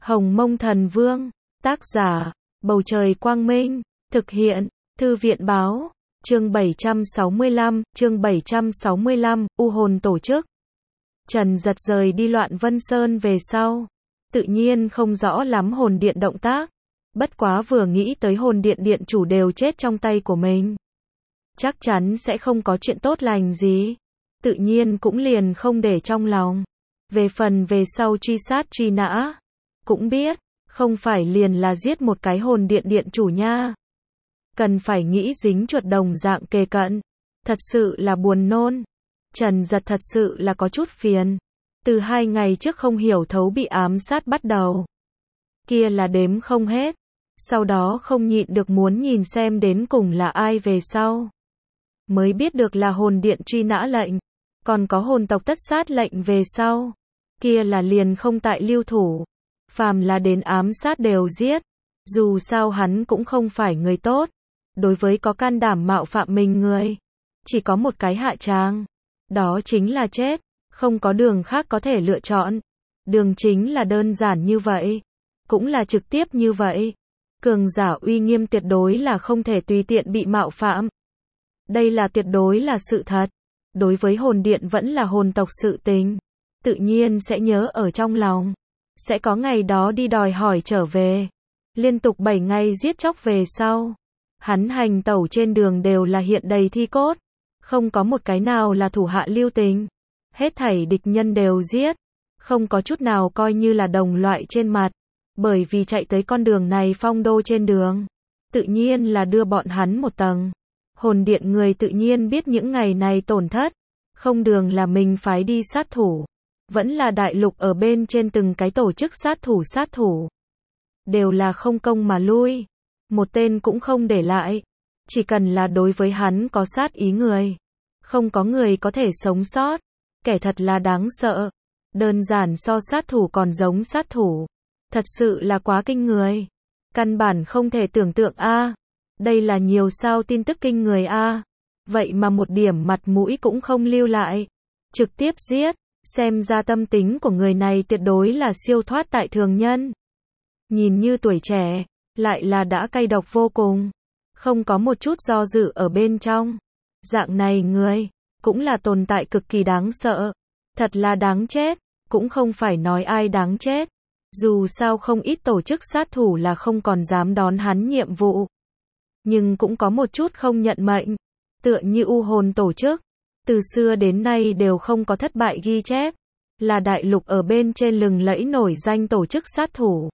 Hồng Mông Thần Vương, tác giả, Bầu Trời Quang Minh, thực hiện, Thư viện Báo, chương 765, U hồn tổ chức. Trần Giật rời đi Loạn Vân Sơn về sau, tự nhiên không rõ lắm hồn điện động tác, bất quá vừa nghĩ tới hồn điện điện chủ đều chết trong tay của mình, chắc chắn sẽ không có chuyện tốt lành gì, tự nhiên cũng liền không để trong lòng. Về phần về sau truy sát truy nã, cũng biết, không phải liền là giết một cái hồn điện điện chủ nha. Cần phải nghĩ dính chuột đồng dạng kề cận, thật sự là buồn nôn. Trần Giật thật sự là có chút phiền. Từ 2 ngày trước không hiểu thấu bị ám sát bắt đầu, kia là đếm không hết. Sau đó không nhịn được muốn nhìn xem đến cùng là ai về sau. Mới biết được là hồn điện truy nã lệnh, còn có hồn tộc tất sát lệnh về sau. Kia là liền không tại lưu thủ. Phàm là đến ám sát đều giết. Dù sao hắn cũng không phải người tốt. Đối với có can đảm mạo phạm mình người, chỉ có một cái hạ tràng. Đó chính là chết. Không có đường khác có thể lựa chọn. Đường chính là đơn giản như vậy. Cũng là trực tiếp như vậy. Cường giả uy nghiêm tuyệt đối là không thể tùy tiện bị mạo phạm. Đây là tuyệt đối là sự thật. Đối với hồn điện vẫn là hồn tộc sự tình, tự nhiên sẽ nhớ ở trong lòng. Sẽ có ngày đó đi đòi hỏi trở về. Liên tục 7 ngày giết chóc về sau, hắn hành tẩu trên đường đều là hiện đầy thi cốt. Không có một cái nào là thủ hạ lưu tình. Hết thảy địch nhân đều giết. Không có chút nào coi như là đồng loại trên mặt. Bởi vì chạy tới con đường này phong đô trên đường, tự nhiên là đưa bọn hắn một tầng. Hồn điện người tự nhiên biết những ngày này tổn thất. Không đường là mình phái đi sát thủ. Vẫn là đại lục ở bên trên từng cái tổ chức sát thủ. Đều là không công mà lui. Một tên cũng không để lại. Chỉ cần là đối với hắn có sát ý người, không có người có thể sống sót. Kẻ thật là đáng sợ. Đơn giản so sát thủ còn giống sát thủ. Thật sự là quá kinh người. Căn bản không thể tưởng tượng a. Đây là nhiều sao tin tức kinh người a. Vậy mà một điểm mặt mũi cũng không lưu lại. Trực tiếp giết. Xem ra tâm tính của người này tuyệt đối là siêu thoát tại thường nhân. Nhìn như tuổi trẻ, lại là đã cay độc vô cùng. Không có một chút do dự ở bên trong. Dạng này người, cũng là tồn tại cực kỳ đáng sợ. Thật là đáng chết. Cũng không phải nói ai đáng chết. Dù sao không ít tổ chức sát thủ là không còn dám đón hắn nhiệm vụ. Nhưng cũng có một chút không nhận mệnh. Tựa như U hồn tổ chức. Từ xưa đến nay đều không có thất bại ghi chép. Là đại lục ở bên trên lừng lẫy nổi danh tổ chức sát thủ.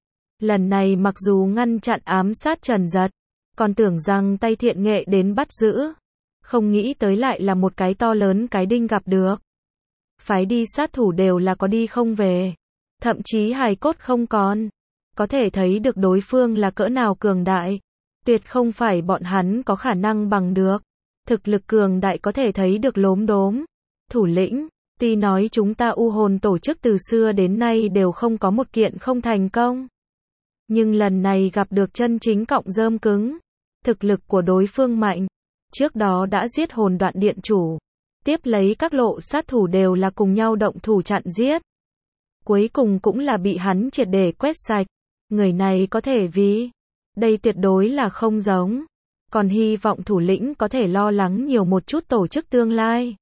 Lần này mặc dù ngăn chặn ám sát Trần Giật, còn tưởng rằng tay thiện nghệ đến bắt giữ. Không nghĩ tới lại là một cái to lớn cái đinh gặp được. Phái đi sát thủ đều là có đi không về. Thậm chí hài cốt không còn. Có thể thấy được đối phương là cỡ nào cường đại. Tuyệt không phải bọn hắn có khả năng bằng được. Thực lực cường đại có thể thấy được lốm đốm. Thủ lĩnh, tuy nói chúng ta U hồn tổ chức từ xưa đến nay đều không có một kiện không thành công. Nhưng lần này gặp được chân chính cọng rơm cứng. Thực lực của đối phương mạnh. Trước đó đã giết hồn đoạn điện chủ. Tiếp lấy các lộ sát thủ đều là cùng nhau động thủ chặn giết. Cuối cùng cũng là bị hắn triệt để quét sạch. Người này có thể vì. Đây tuyệt đối là không giống. Còn hy vọng thủ lĩnh có thể lo lắng nhiều một chút tổ chức tương lai.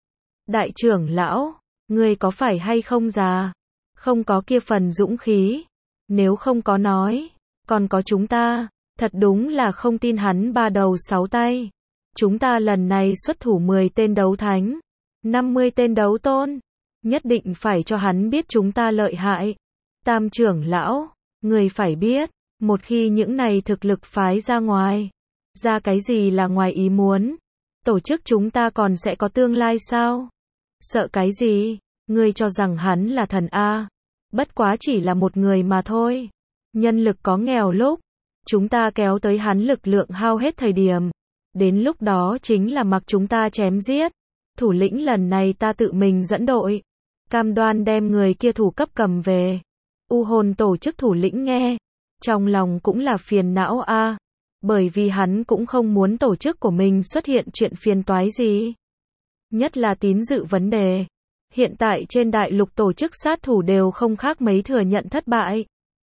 Đại trưởng lão, ngươi có phải hay không già? Không có kia phần dũng khí. Nếu không có nói, còn có chúng ta. Thật đúng là không tin hắn 3 đầu 6 tay. Chúng ta lần này xuất thủ 10 tên đấu thánh, 50 tên đấu tôn. Nhất định phải cho hắn biết chúng ta lợi hại. Tam trưởng lão, người phải biết, một khi những này thực lực phái ra ngoài, ra cái gì là ngoài ý muốn, tổ chức chúng ta còn sẽ có tương lai sao? Sợ cái gì? Ngươi cho rằng hắn là thần A. Bất quá chỉ là một người mà thôi. Nhân lực có nghèo lúc, chúng ta kéo tới hắn lực lượng hao hết thời điểm. Đến lúc đó chính là mặc chúng ta chém giết. Thủ lĩnh lần này ta tự mình dẫn đội. Cam đoan đem người kia thủ cấp cầm về. U hồn tổ chức thủ lĩnh nghe. Trong lòng cũng là phiền não a. Bởi vì hắn cũng không muốn tổ chức của mình xuất hiện chuyện phiền toái gì. Nhất là tín dự vấn đề. Hiện tại trên đại lục tổ chức sát thủ đều không khác mấy thừa nhận thất bại.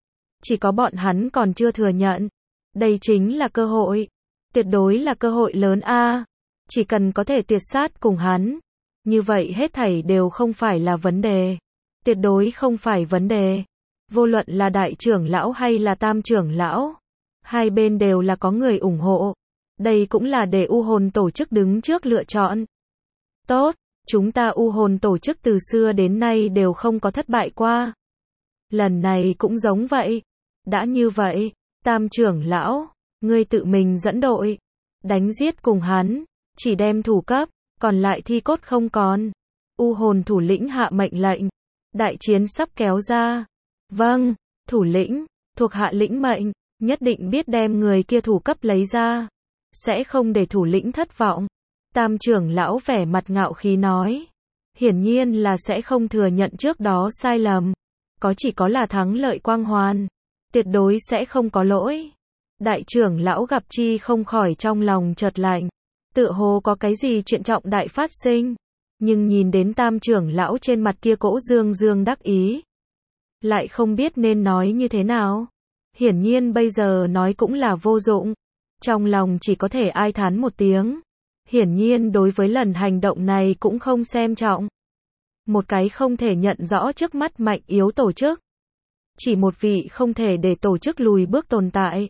Chỉ có bọn hắn còn chưa thừa nhận. Đây chính là cơ hội. Tuyệt đối là cơ hội lớn a. Chỉ cần có thể tuyệt sát cùng hắn. Như vậy hết thảy đều không phải là vấn đề. Tuyệt đối không phải vấn đề. Vô luận là đại trưởng lão hay là tam trưởng lão. Hai bên đều là có người ủng hộ. Đây cũng là để U hồn tổ chức đứng trước lựa chọn. Tốt, chúng ta U hồn tổ chức từ xưa đến nay đều không có thất bại qua. Lần này cũng giống vậy. Đã như vậy, tam trưởng lão, ngươi tự mình dẫn đội. Đánh giết cùng hắn. Chỉ đem thủ cấp, còn lại thi cốt không còn. U hồn thủ lĩnh hạ mệnh lệnh. Đại chiến sắp kéo ra. Vâng, thủ lĩnh, thuộc hạ lĩnh mệnh, nhất định biết đem người kia thủ cấp lấy ra. Sẽ không để thủ lĩnh thất vọng. Tam trưởng lão vẻ mặt ngạo khí nói. Hiển nhiên là sẽ không thừa nhận trước đó sai lầm. Chỉ có là thắng lợi quang hoàn. Tuyệt đối sẽ không có lỗi. Đại trưởng lão gặp chi không khỏi trong lòng chợt lạnh. Tựa hồ có cái gì chuyện trọng đại phát sinh. Nhưng nhìn đến tam trưởng lão trên mặt kia cỗ dương dương đắc ý. Lại không biết nên nói như thế nào. Hiển nhiên bây giờ nói cũng là vô dụng. Trong lòng chỉ có thể ai thán một tiếng. Hiển nhiên đối với lần hành động này cũng không xem trọng. Một cái không thể nhận rõ trước mắt mạnh yếu tổ chức. Chỉ một vị không thể để tổ chức lùi bước tồn tại.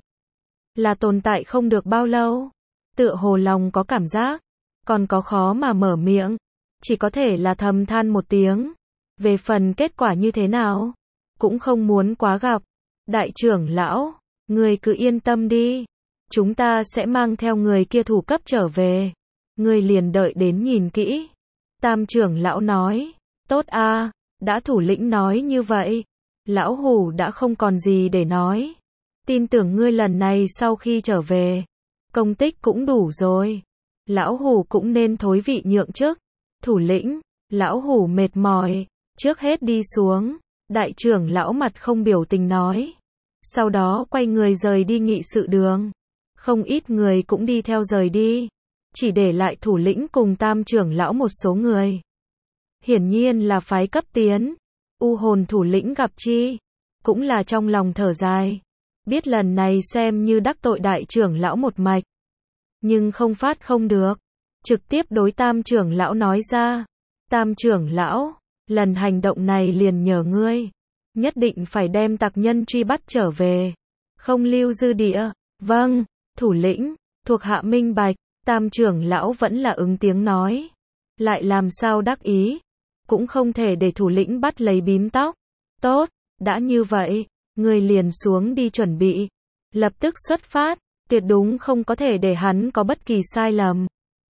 Là tồn tại không được bao lâu. Tựa hồ lòng có cảm giác. Còn có khó mà mở miệng. Chỉ có thể là thầm than một tiếng. Về phần kết quả như thế nào. Cũng không muốn quá gặp. Đại trưởng lão. Người cứ yên tâm đi. Chúng ta sẽ mang theo người kia thủ cấp trở về. Người liền đợi đến nhìn kỹ. Tam trưởng lão nói. Tốt a, đã thủ lĩnh nói như vậy. Lão hủ đã không còn gì để nói. Tin tưởng ngươi lần này sau khi trở về. Công tích cũng đủ rồi. Lão hủ cũng nên thối vị nhượng chức. Thủ lĩnh, lão hủ mệt mỏi. Trước hết đi xuống. Đại trưởng lão mặt không biểu tình nói. Sau đó quay người rời đi nghị sự đường. Không ít người cũng đi theo rời đi. Chỉ để lại thủ lĩnh cùng tam trưởng lão một số người. Hiển nhiên là phái cấp tiến. U hồn thủ lĩnh gặp chi. Cũng là trong lòng thở dài. Biết lần này xem như đắc tội đại trưởng lão một mạch. Nhưng không phát không được. Trực tiếp đối tam trưởng lão nói ra. Tam trưởng lão, lần hành động này liền nhờ ngươi. Nhất định phải đem tặc nhân truy bắt trở về. Không lưu dư địa. Vâng, thủ lĩnh, thuộc hạ minh bạch. Tam trưởng lão vẫn là ứng tiếng nói. Lại làm sao đắc ý. Cũng không thể để thủ lĩnh bắt lấy bím tóc. Tốt, đã như vậy, người liền xuống đi chuẩn bị. Lập tức xuất phát, tuyệt đúng không có thể để hắn có bất kỳ sai lầm.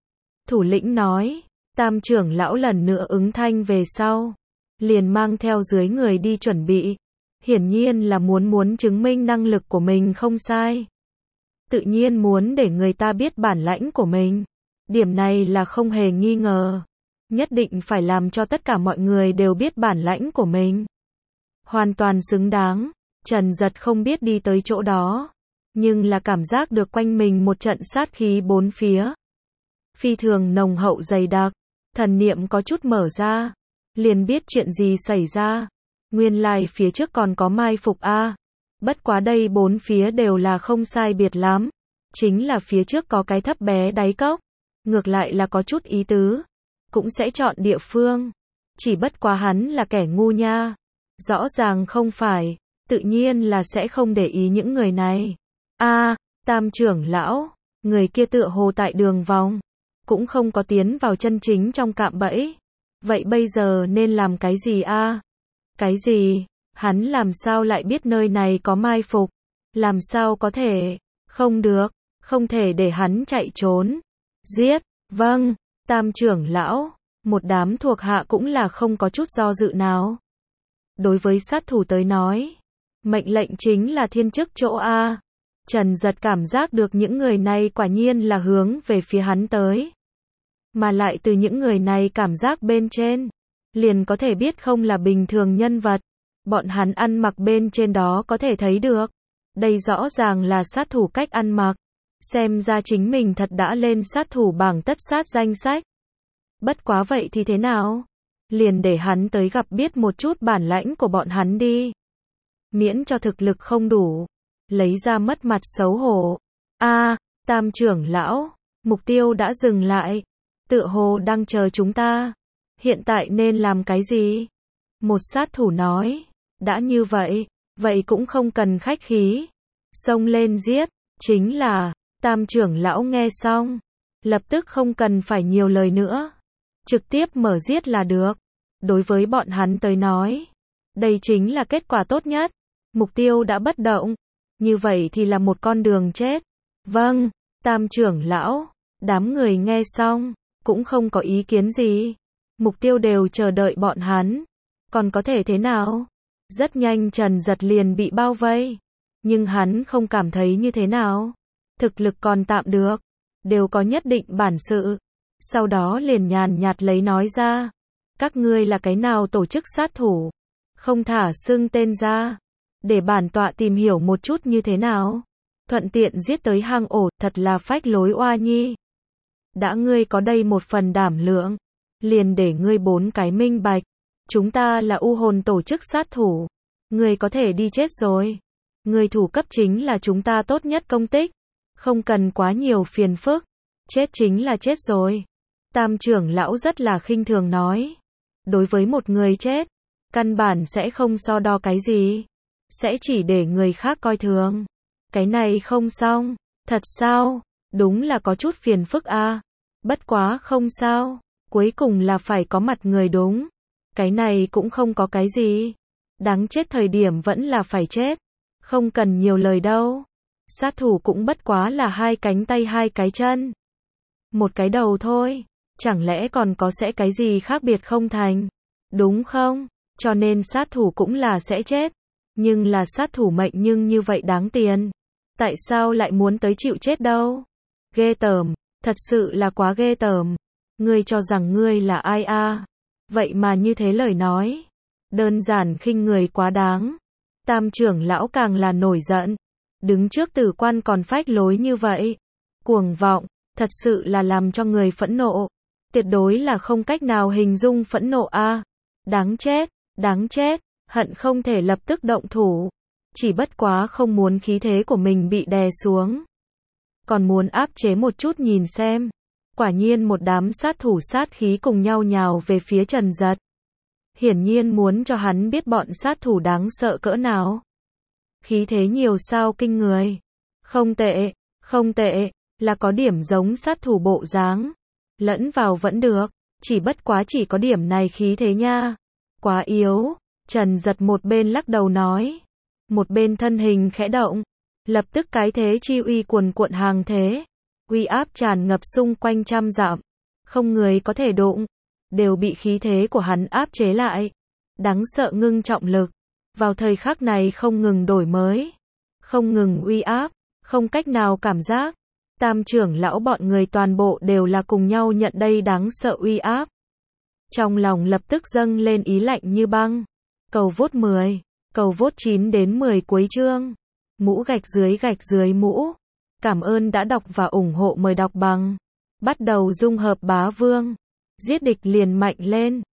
Thủ lĩnh nói, tam trưởng lão lần nữa ứng thanh về sau. Liền mang theo dưới người đi chuẩn bị. Hiển nhiên là muốn chứng minh năng lực của mình không sai. Tự nhiên muốn để người ta biết bản lãnh của mình. Điểm này là không hề nghi ngờ. Nhất định phải làm cho tất cả mọi người đều biết bản lãnh của mình. Hoàn toàn xứng đáng. Trần Giật không biết đi tới chỗ đó. Nhưng là cảm giác được quanh mình một trận sát khí bốn phía. Phi thường nồng hậu dày đặc. Thần niệm có chút mở ra. Liền biết chuyện gì xảy ra. Nguyên lai phía trước còn có mai phục a. Bất quá đây bốn phía đều là không sai biệt lắm. Chính là phía trước có cái thấp bé đáy cốc. Ngược lại là có chút ý tứ. Cũng sẽ chọn địa phương. Chỉ bất quá hắn là kẻ ngu nha. Rõ ràng không phải. Tự nhiên là sẽ không để ý những người này. Tam trưởng lão. Người kia tựa hồ tại đường vòng. Cũng không có tiến vào chân chính trong cạm bẫy. Vậy bây giờ nên làm cái gì a? Cái gì? Hắn làm sao lại biết nơi này có mai phục? Làm sao có thể? Không được. Không thể để hắn chạy trốn. Giết. Vâng. Tam trưởng lão. Một đám thuộc hạ cũng là không có chút do dự nào. Đối với sát thủ tới nói. Mệnh lệnh chính là thiên chức chỗ a. Trần Giật cảm giác được những người này quả nhiên là hướng về phía hắn tới. Mà lại từ những người này cảm giác bên trên. Liền có thể biết không là bình thường nhân vật. Bọn hắn ăn mặc bên trên đó có thể thấy được. Đây rõ ràng là sát thủ cách ăn mặc. Xem ra chính mình thật đã lên sát thủ bảng tất sát danh sách. Bất quá vậy thì thế nào? Liền để hắn tới gặp biết một chút bản lãnh của bọn hắn đi. miễn cho thực lực không đủ, lấy ra mất mặt xấu hổ. Tam trưởng lão, mục tiêu đã dừng lại, tựa hồ đang chờ chúng ta. Hiện tại nên làm cái gì? Một sát thủ nói, đã như vậy, vậy cũng không cần khách khí. Xông lên giết, chính là, Tam trưởng lão nghe xong, lập tức không cần phải nhiều lời nữa. Trực tiếp mở giết là được. Đối với bọn hắn tới nói, đây chính là kết quả tốt nhất. Mục tiêu đã bất động, như vậy thì là một con đường chết. Vâng, Tam trưởng lão, đám người nghe xong, cũng không có ý kiến gì. Mục tiêu đều chờ đợi bọn hắn. Còn có thể thế nào? Rất nhanh Trần Giật liền bị bao vây. Nhưng hắn không cảm thấy như thế nào. Thực lực còn tạm được. Đều có nhất định bản sự. Sau đó liền nhàn nhạt lấy nói ra. Các ngươi là cái nào tổ chức sát thủ? Không thả xưng tên ra. Để bản tọa tìm hiểu một chút như thế nào. Thuận tiện giết tới hang ổ, thật là phách lối oa nhi. Đã ngươi có đây một phần đảm lượng. Liền để ngươi 4 cái minh bạch. Chúng ta là U hồn tổ chức sát thủ. Ngươi có thể đi chết rồi. Ngươi thủ cấp chính là chúng ta tốt nhất công tích. Không cần quá nhiều phiền phức. Chết chính là chết rồi. Tam trưởng lão rất là khinh thường nói. Đối với một người chết, căn bản sẽ không so đo cái gì. Sẽ chỉ để người khác coi thường. Cái này không xong. Thật sao? Đúng là có chút phiền phức a. Bất quá không sao. Cuối cùng là phải có mặt người đúng. Cái này cũng không có cái gì. Đáng chết thời điểm vẫn là phải chết. Không cần nhiều lời đâu. Sát thủ cũng bất quá là 2 cánh tay 2 cái chân. Một cái đầu thôi. Chẳng lẽ còn có sẽ cái gì khác biệt không thành? Đúng không? Cho nên sát thủ cũng là sẽ chết. Nhưng là sát thủ mệnh nhưng như vậy đáng tiền. Tại sao lại muốn tới chịu chết đâu? Ghê tởm. Thật sự là quá ghê tởm. Ngươi cho rằng ngươi là ai a? Vậy mà như thế lời nói. Đơn giản khinh người quá đáng. Tam trưởng lão càng là nổi giận. Đứng trước tử quan còn phách lối như vậy. Cuồng vọng. Thật sự là làm cho người phẫn nộ. Tuyệt đối là không cách nào hình dung phẫn nộ a. Đáng chết. Đáng chết. Hận không thể lập tức động thủ. Chỉ bất quá không muốn khí thế của mình bị đè xuống. Còn muốn áp chế một chút nhìn xem. Quả nhiên một đám sát thủ sát khí cùng nhau nhào về phía Trần Giật. Hiển nhiên muốn cho hắn biết bọn sát thủ đáng sợ cỡ nào. Khí thế nhiều sao kinh người. Không tệ, không tệ, là có điểm giống sát thủ bộ dáng. Lẫn vào vẫn được, chỉ bất quá chỉ có điểm này khí thế nha. Quá yếu, Trần Giật một bên lắc đầu nói. Một bên thân hình khẽ động. Lập tức cái thế chi uy cuồn cuộn hàng thế. Uy áp tràn ngập xung quanh trăm dặm. Không người có thể đụng. Đều bị khí thế của hắn áp chế lại. Đáng sợ ngưng trọng lực. Vào thời khắc này không ngừng đổi mới. Không ngừng uy áp. Không cách nào cảm giác. Tam trưởng lão bọn người toàn bộ đều là cùng nhau nhận đây đáng sợ uy áp. Trong lòng lập tức dâng lên ý lạnh như băng. Cầu vote 10. Cầu vote 9 đến 10 cuối chương. Mũ gạch dưới mũ. Cảm ơn đã đọc và ủng hộ, mời đọc bằng. Bắt đầu dung hợp bá vương. Giết địch liền mạnh lên.